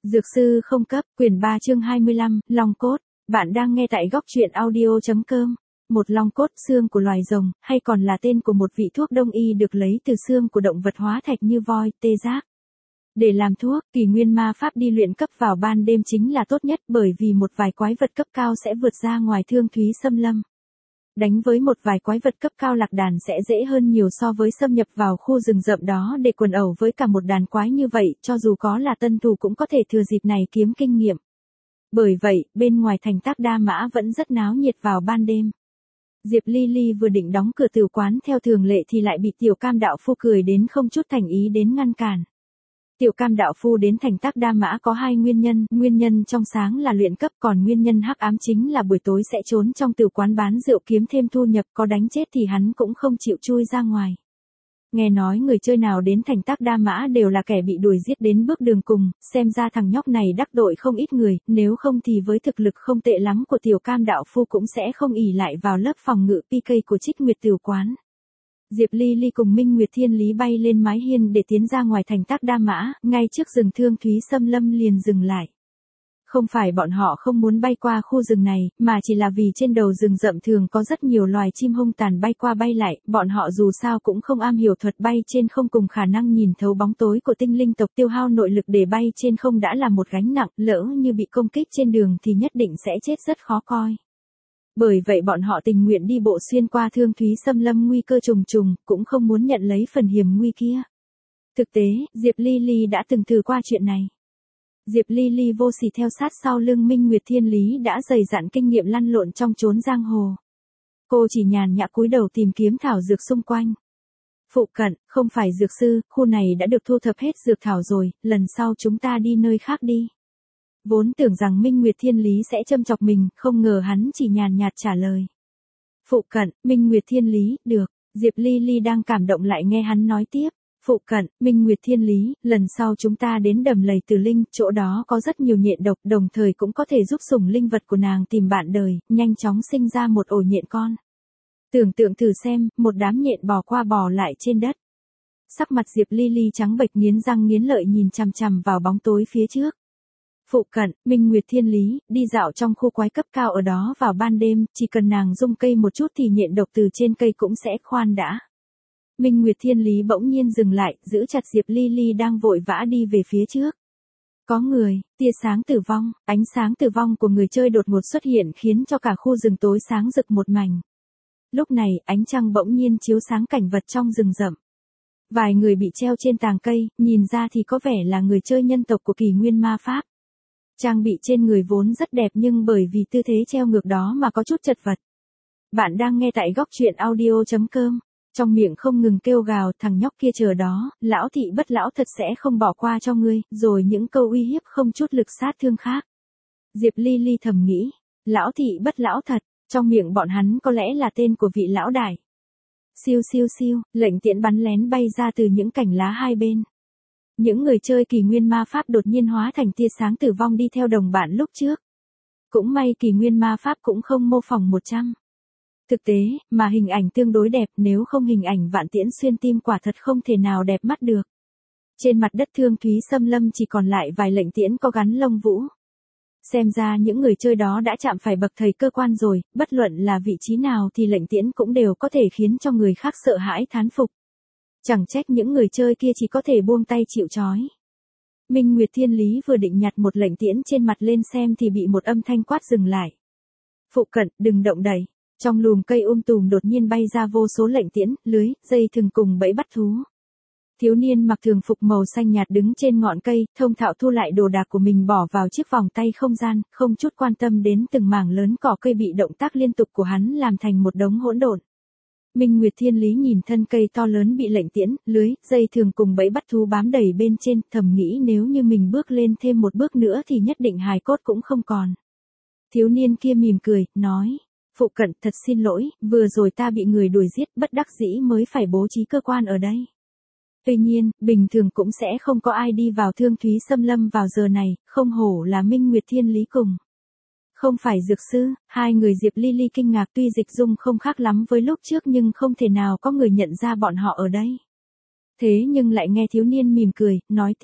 Dược sư không cấp, quyển 3 chương 25, long cốt. Bạn đang nghe tại góc truyện audio.com. Một long cốt, xương của loài rồng, hay còn là tên của một vị thuốc đông y được lấy từ xương của động vật hóa thạch như voi, tê giác. Để làm thuốc, kỳ nguyên ma pháp đi luyện cấp vào ban đêm chính là tốt nhất, bởi vì một vài quái vật cấp cao sẽ vượt ra ngoài Thương Thúy Xâm Lâm. Đánh với một vài quái vật cấp cao lạc đàn sẽ dễ hơn nhiều so với xâm nhập vào khu rừng rậm đó để quần ẩu với cả một đàn quái như vậy, cho dù có là tân thủ cũng có thể thừa dịp này kiếm kinh nghiệm. Bởi vậy, bên ngoài thành Tác Đa Mã vẫn rất náo nhiệt vào ban đêm. Diệp Ly Ly vừa định đóng cửa tiểu quán theo thường lệ thì lại bị Tiểu Cam đạo phu cười đến không chút thành ý đến ngăn cản. Tiểu Cam đạo phu đến thành Tác Đa Mã có hai nguyên nhân trong sáng là luyện cấp, còn nguyên nhân hắc ám chính là buổi tối sẽ trốn trong tiểu quán bán rượu kiếm thêm thu nhập, có đánh chết thì hắn cũng không chịu chui ra ngoài. Nghe nói người chơi nào đến thành Tác Đa Mã đều là kẻ bị đuổi giết đến bước đường cùng, xem ra thằng nhóc này đắc tội không ít người, nếu không thì với thực lực không tệ lắm của Tiểu Cam đạo phu cũng sẽ không ỷ lại vào lớp phòng ngự PK của Trích Nguyệt tiểu quán. Diệp Ly Ly cùng Minh Nguyệt Thiên Lý bay lên mái hiên để tiến ra ngoài thành Tác Đa Mã, ngay trước rừng Thương Thúy Xâm Lâm liền dừng lại. Không phải bọn họ không muốn bay qua khu rừng này, mà chỉ là vì trên đầu rừng rậm thường có rất nhiều loài chim hung tàn bay qua bay lại, bọn họ dù sao cũng không am hiểu thuật bay trên không cùng khả năng nhìn thấu bóng tối của tinh linh tộc, tiêu hao nội lực để bay trên không đã là một gánh nặng, lỡ như bị công kích trên đường thì nhất định sẽ chết rất khó coi. Bởi vậy bọn họ tình nguyện đi bộ xuyên qua Thương Thúy Xâm Lâm nguy cơ trùng trùng, cũng không muốn nhận lấy phần hiểm nguy kia. Thực tế, Diệp Ly Ly đã từng thử qua chuyện này. Diệp Ly Ly vô sỉ theo sát sau lưng Minh Nguyệt Thiên Lý đã dày dặn kinh nghiệm lăn lộn trong chốn giang hồ. Cô chỉ nhàn nhã cúi đầu tìm kiếm thảo dược xung quanh. Phụ cận, không phải dược sư, khu này đã được thu thập hết dược thảo rồi, lần sau chúng ta đi nơi khác đi. Vốn tưởng rằng Minh Nguyệt Thiên Lý sẽ châm chọc mình, không ngờ hắn chỉ nhàn nhạt trả lời. Phụ cận, Minh Nguyệt Thiên Lý, được. Diệp Ly Ly đang cảm động lại nghe hắn nói tiếp. Phụ cận, Minh Nguyệt Thiên Lý, lần sau chúng ta đến đầm lầy Tử Linh, chỗ đó có rất nhiều nhện độc, đồng thời cũng có thể giúp sủng linh vật của nàng tìm bạn đời, nhanh chóng sinh ra một ổ nhện con. Tưởng tượng thử xem, một đám nhện bò qua bò lại trên đất. Sắc mặt Diệp Ly Ly trắng bệch nghiến răng nghiến lợi nhìn chằm chằm vào bóng tối phía trước. Phụ cận, Minh Nguyệt Thiên Lý, đi dạo trong khu quái cấp cao ở đó vào ban đêm, chỉ cần nàng rung cây một chút thì nhện độc từ trên cây cũng sẽ khoan đã. Minh Nguyệt Thiên Lý bỗng nhiên dừng lại, giữ chặt Diệp Ly Ly đang vội vã đi về phía trước. Có người, tia sáng tử vong, ánh sáng tử vong của người chơi đột ngột xuất hiện khiến cho cả khu rừng tối sáng rực một mảnh. Lúc này, ánh trăng bỗng nhiên chiếu sáng cảnh vật trong rừng rậm. Vài người bị treo trên tàng cây, nhìn ra thì có vẻ là người chơi nhân tộc của kỳ nguyên ma pháp. Trang bị trên người vốn rất đẹp nhưng bởi vì tư thế treo ngược đó mà có chút chật vật. Bạn đang nghe tại góc truyện audio.com. Trong miệng không ngừng kêu gào, thằng nhóc kia chờ đó, lão thị bất lão thật sẽ không bỏ qua cho ngươi, rồi những câu uy hiếp không chút lực sát thương khác. Diệp Ly Ly thầm nghĩ, lão thị bất lão thật, trong miệng bọn hắn có lẽ là tên của vị lão đại. Siêu siêu siêu, lệnh tiễn bắn lén bay ra từ những cành lá hai bên. Những người chơi kỳ nguyên ma pháp đột nhiên hóa thành tia sáng tử vong đi theo đồng bạn lúc trước. Cũng may kỳ nguyên ma pháp cũng không mô phỏng 100. Thực tế, mà hình ảnh tương đối đẹp, nếu không hình ảnh vạn tiễn xuyên tim quả thật không thể nào đẹp mắt được. Trên mặt đất Thương Thúy Xâm Lâm chỉ còn lại vài lệnh tiễn có gắn lông vũ. Xem ra những người chơi đó đã chạm phải bậc thầy cơ quan rồi, bất luận là vị trí nào thì lệnh tiễn cũng đều có thể khiến cho người khác sợ hãi thán phục. Chẳng trách những người chơi kia chỉ có thể buông tay chịu trói. Minh Nguyệt Thiên Lý vừa định nhặt một lệnh tiễn trên mặt lên xem thì bị một âm thanh quát dừng lại. Phụ cận, đừng động đậy. Trong lùm cây tùm đột nhiên bay ra vô số lệnh tiễn, lưới, dây thừng cùng bẫy bắt thú. Thiếu niên mặc thường phục màu xanh nhạt đứng trên ngọn cây, thông thạo thu lại đồ đạc của mình bỏ vào chiếc vòng tay không gian, không chút quan tâm đến từng mảng lớn cỏ cây bị động tác liên tục của hắn làm thành một đống hỗn độn. Minh Nguyệt Thiên Lý nhìn thân cây to lớn bị lệnh tiễn, lưới, dây thường cùng bẫy bắt thú bám đầy bên trên, thầm nghĩ nếu như mình bước lên thêm một bước nữa thì nhất định hài cốt cũng không còn. Thiếu niên kia mỉm cười, nói. Phụ cận, thật xin lỗi, vừa rồi ta bị người đuổi giết, bất đắc dĩ mới phải bố trí cơ quan ở đây. Tuy nhiên, bình thường cũng sẽ không có ai đi vào Thương Thúy Xâm Lâm vào giờ này, không hổ là Minh Nguyệt Thiên Lý cùng. Không phải dược sư, hai người Diệp Ly Ly kinh ngạc, tuy dịch dung không khác lắm với lúc trước nhưng không thể nào có người nhận ra bọn họ ở đây. Thế nhưng lại nghe thiếu niên mỉm cười, nói tiếp,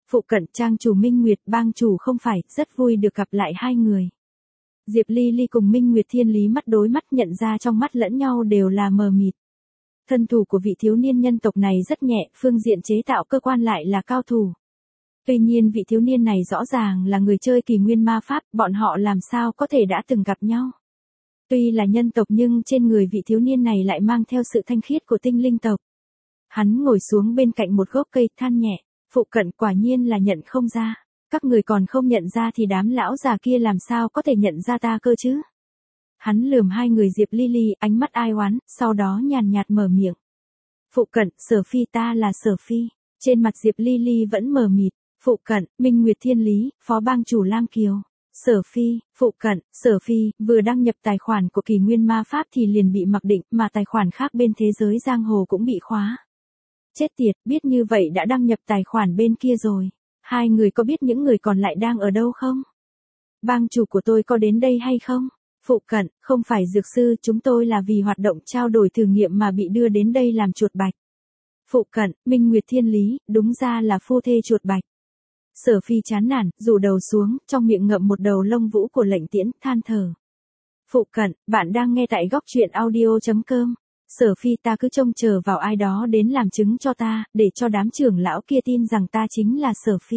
Phụ cận trang chủ Minh Nguyệt bang chủ không phải, rất vui được gặp lại hai người. Diệp Ly Ly cùng Minh Nguyệt Thiên Lý mắt đối mắt nhận ra trong mắt lẫn nhau đều là mờ mịt. Thân thủ của vị thiếu niên nhân tộc này rất nhẹ, phương diện chế tạo cơ quan lại là cao thủ. Tuy nhiên vị thiếu niên này rõ ràng là người chơi kỳ nguyên ma pháp, bọn họ làm sao có thể đã từng gặp nhau. Tuy là nhân tộc nhưng trên người vị thiếu niên này lại mang theo sự thanh khiết của tinh linh tộc. Hắn ngồi xuống bên cạnh một gốc cây than nhẹ, phụ cận quả nhiên là nhận không ra. Các người còn không nhận ra thì đám lão già kia làm sao có thể nhận ra ta cơ chứ. Hắn lườm hai người Diệp Ly Ly, ánh mắt ai oán, sau đó nhàn nhạt mở miệng. Phụ cận, Sở Phi ta là Sở Phi. Trên mặt Diệp Ly Ly vẫn mờ mịt. Phụ cận, Minh Nguyệt Thiên Lý, phó bang chủ Lam Kiều. Sở Phi, phụ cận, Sở Phi, vừa đăng nhập tài khoản của kỳ nguyên ma pháp thì liền bị mặc định, mà tài khoản khác bên thế giới giang hồ cũng bị khóa. Chết tiệt, biết như vậy đã đăng nhập tài khoản bên kia rồi. Hai người có biết những người còn lại đang ở đâu không? Bang chủ của tôi có đến đây hay không? Phụ cận, không phải dược sư, chúng tôi là vì hoạt động trao đổi thử nghiệm mà bị đưa đến đây làm chuột bạch. Phụ cận, Minh Nguyệt Thiên Lý, đúng ra là phu thê chuột bạch. Sở Phi chán nản, rủ đầu xuống, trong miệng ngậm một đầu lông vũ của Lệnh Tiễn, than thở. Phụ cận, bạn đang nghe tại góc truyện audio.com. Sở Phi ta cứ trông chờ vào ai đó đến làm chứng cho ta, để cho đám trưởng lão kia tin rằng ta chính là Sở Phi.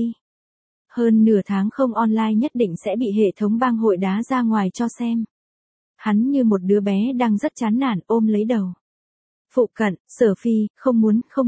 Hơn nửa tháng không online nhất định sẽ bị hệ thống bang hội đá ra ngoài cho xem. Hắn như một đứa bé đang rất chán nản ôm lấy đầu. Phụ cận, Sở Phi, không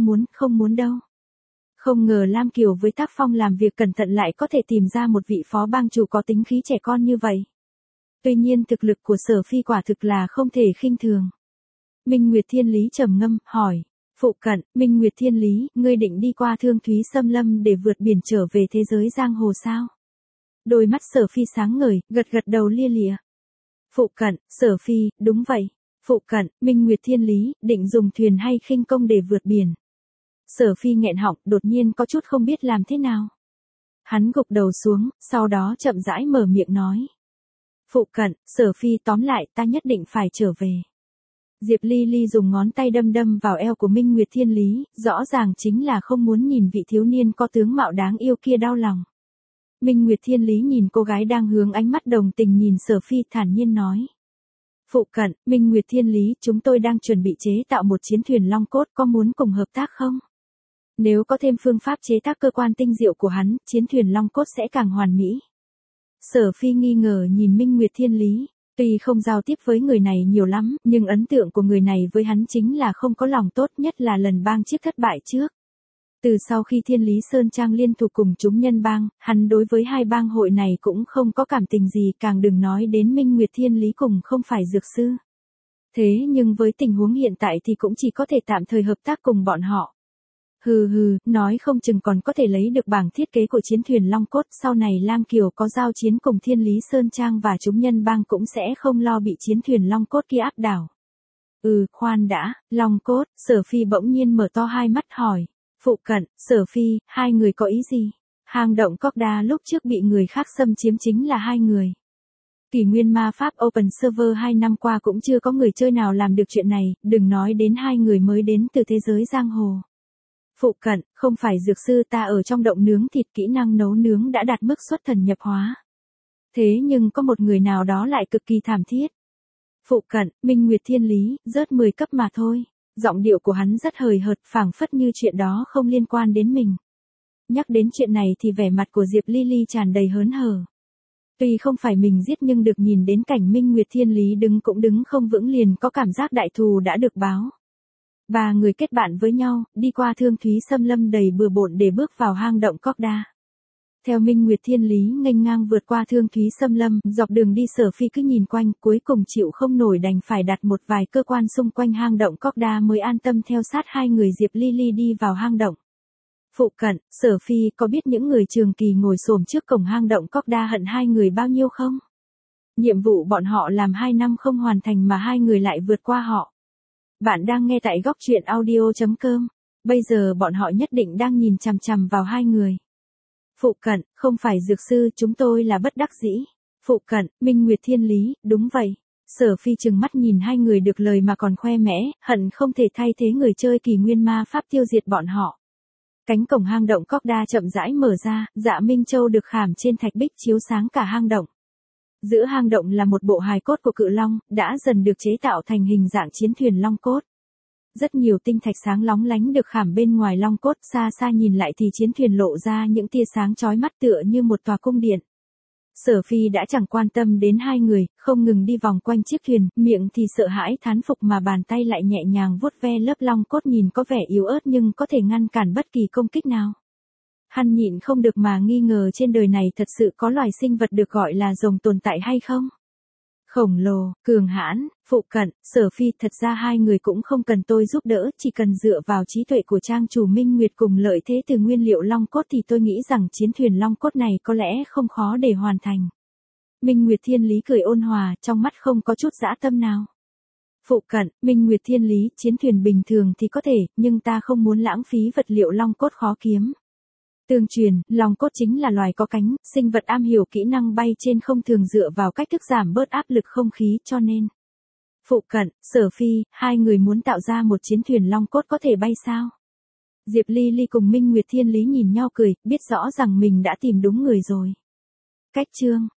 muốn đâu. Không ngờ Lam Kiều với tác phong làm việc cẩn thận lại có thể tìm ra một vị phó bang chủ có tính khí trẻ con như vậy. Tuy nhiên thực lực của Sở Phi quả thực là không thể khinh thường. Minh Nguyệt Thiên Lý trầm ngâm, hỏi. Phụ cận, Minh Nguyệt Thiên Lý, ngươi định đi qua Thương Thúy Xâm Lâm để vượt biển trở về thế giới giang hồ sao? Đôi mắt Sở Phi sáng ngời, gật đầu lia lịa. Phụ cận, Sở Phi, đúng vậy. Phụ cận, Minh Nguyệt Thiên Lý, định dùng thuyền hay khinh công để vượt biển? Sở Phi nghẹn họng, đột nhiên có chút không biết làm thế nào. Hắn gục đầu xuống, sau đó chậm rãi mở miệng nói. Phụ cận, Sở Phi tóm lại ta nhất định phải trở về. Diệp Ly Ly dùng ngón tay đâm vào eo của Minh Nguyệt Thiên Lý, rõ ràng chính là không muốn nhìn vị thiếu niên có tướng mạo đáng yêu kia đau lòng. Minh Nguyệt Thiên Lý nhìn cô gái đang hướng ánh mắt đồng tình nhìn Sở Phi thản nhiên nói. Phụ cận, Minh Nguyệt Thiên Lý, chúng tôi đang chuẩn bị chế tạo một chiến thuyền long cốt, có muốn cùng hợp tác không? Nếu có thêm phương pháp chế tác cơ quan tinh diệu của hắn, chiến thuyền long cốt sẽ càng hoàn mỹ. Sở Phi nghi ngờ nhìn Minh Nguyệt Thiên Lý. Tuy không giao tiếp với người này nhiều lắm, nhưng ấn tượng của người này với hắn chính là không có lòng tốt, nhất là lần bang chiếc thất bại trước. Từ sau khi Thiên Lý Sơn Trang liên thủ cùng chúng nhân bang, hắn đối với hai bang hội này cũng không có cảm tình gì, càng đừng nói đến Minh Nguyệt Thiên Lý cùng không phải dược sư. Thế nhưng với tình huống hiện tại thì cũng chỉ có thể tạm thời hợp tác cùng bọn họ. Nói không chừng còn có thể lấy được bảng thiết kế của chiến thuyền Long Cốt, sau này Lam Kiều có giao chiến cùng Thiên Lý Sơn Trang và chúng nhân bang cũng sẽ không lo bị chiến thuyền Long Cốt kia áp đảo. Khoan đã, Long Cốt, Sở Phi bỗng nhiên mở to hai mắt hỏi. Phụ cận, Sở Phi, hai người có ý gì? Hang động Cóc Đa lúc trước bị người khác xâm chiếm chính là hai người. Kỷ nguyên ma pháp Open Server 2 năm qua cũng chưa có người chơi nào làm được chuyện này, đừng nói đến hai người mới đến từ thế giới giang hồ. Phụ cận, không phải dược sư, ta ở trong động nướng thịt, kỹ năng nấu nướng đã đạt mức xuất thần nhập hóa. Thế nhưng có một người nào đó lại cực kỳ thảm thiết. Phụ cận, Minh Nguyệt Thiên Lý, rớt 10 cấp mà thôi. Giọng điệu của hắn rất hời hợt, phảng phất như chuyện đó không liên quan đến mình. Nhắc đến chuyện này thì vẻ mặt của Diệp Ly Ly tràn đầy hớn hở. Tuy không phải mình giết nhưng được nhìn đến cảnh Minh Nguyệt Thiên Lý đứng cũng đứng không vững liền có cảm giác đại thù đã được báo. Ba người kết bạn với nhau, đi qua Thương Thúy Xâm Lâm đầy bừa bộn để bước vào hang động Cóc Đa. Theo Minh Nguyệt Thiên Lý nghênh ngang vượt qua Thương Thúy Xâm Lâm, dọc đường đi Sở Phi cứ nhìn quanh, cuối cùng chịu không nổi đành phải đặt một vài cơ quan xung quanh hang động Cóc Đa mới an tâm theo sát hai người Diệp Ly Ly đi vào hang động. Phụ cận, Sở Phi có biết những người trường kỳ ngồi xổm trước cổng hang động Cóc Đa hận hai người bao nhiêu không? Nhiệm vụ bọn họ làm 2 năm không hoàn thành mà hai người lại vượt qua họ. Bạn đang nghe tại góc truyện audio.com. Bây giờ bọn họ nhất định đang nhìn chằm chằm vào hai người. Phụ cận, không phải dược sư, chúng tôi là bất đắc dĩ. Phụ cận, Minh Nguyệt Thiên Lý, đúng vậy. Sở Phi trừng mắt nhìn hai người được lời mà còn khoe mẽ, hận không thể thay thế người chơi kỳ nguyên ma pháp tiêu diệt bọn họ. Cánh cổng hang động cóc đa chậm rãi mở ra, Dạ Minh Châu được khảm trên thạch bích chiếu sáng cả hang động. Giữa hang động là một bộ hài cốt của cự long, đã dần được chế tạo thành hình dạng chiến thuyền long cốt. Rất nhiều tinh thạch sáng lóng lánh được khảm bên ngoài long cốt, xa xa nhìn lại thì chiến thuyền lộ ra những tia sáng chói mắt tựa như một tòa cung điện. Sở Phi đã chẳng quan tâm đến hai người, không ngừng đi vòng quanh chiếc thuyền, miệng thì sợ hãi thán phục mà bàn tay lại nhẹ nhàng vuốt ve lớp long cốt nhìn có vẻ yếu ớt nhưng có thể ngăn cản bất kỳ công kích nào. Hắn nhịn không được mà nghi ngờ trên đời này thật sự có loài sinh vật được gọi là rồng tồn tại hay không? Khổng lồ, cường hãn, phụ cận, Sở Phi, thật ra hai người cũng không cần tôi giúp đỡ, chỉ cần dựa vào trí tuệ của trang chủ Minh Nguyệt cùng lợi thế từ nguyên liệu long cốt thì tôi nghĩ rằng chiến thuyền long cốt này có lẽ không khó để hoàn thành. Minh Nguyệt Thiên Lý cười ôn hòa, trong mắt không có chút dã tâm nào. Phụ cận, Minh Nguyệt Thiên Lý, chiến thuyền bình thường thì có thể, nhưng ta không muốn lãng phí vật liệu long cốt khó kiếm. Tương truyền, long cốt chính là loài có cánh, sinh vật am hiểu kỹ năng bay trên không thường dựa vào cách thức giảm bớt áp lực không khí cho nên. Phụ cận, Sở Phi, hai người muốn tạo ra một chiến thuyền long cốt có thể bay sao? Diệp Ly Ly cùng Minh Nguyệt Thiên Lý nhìn nhau cười, biết rõ rằng mình đã tìm đúng người rồi. Cách chương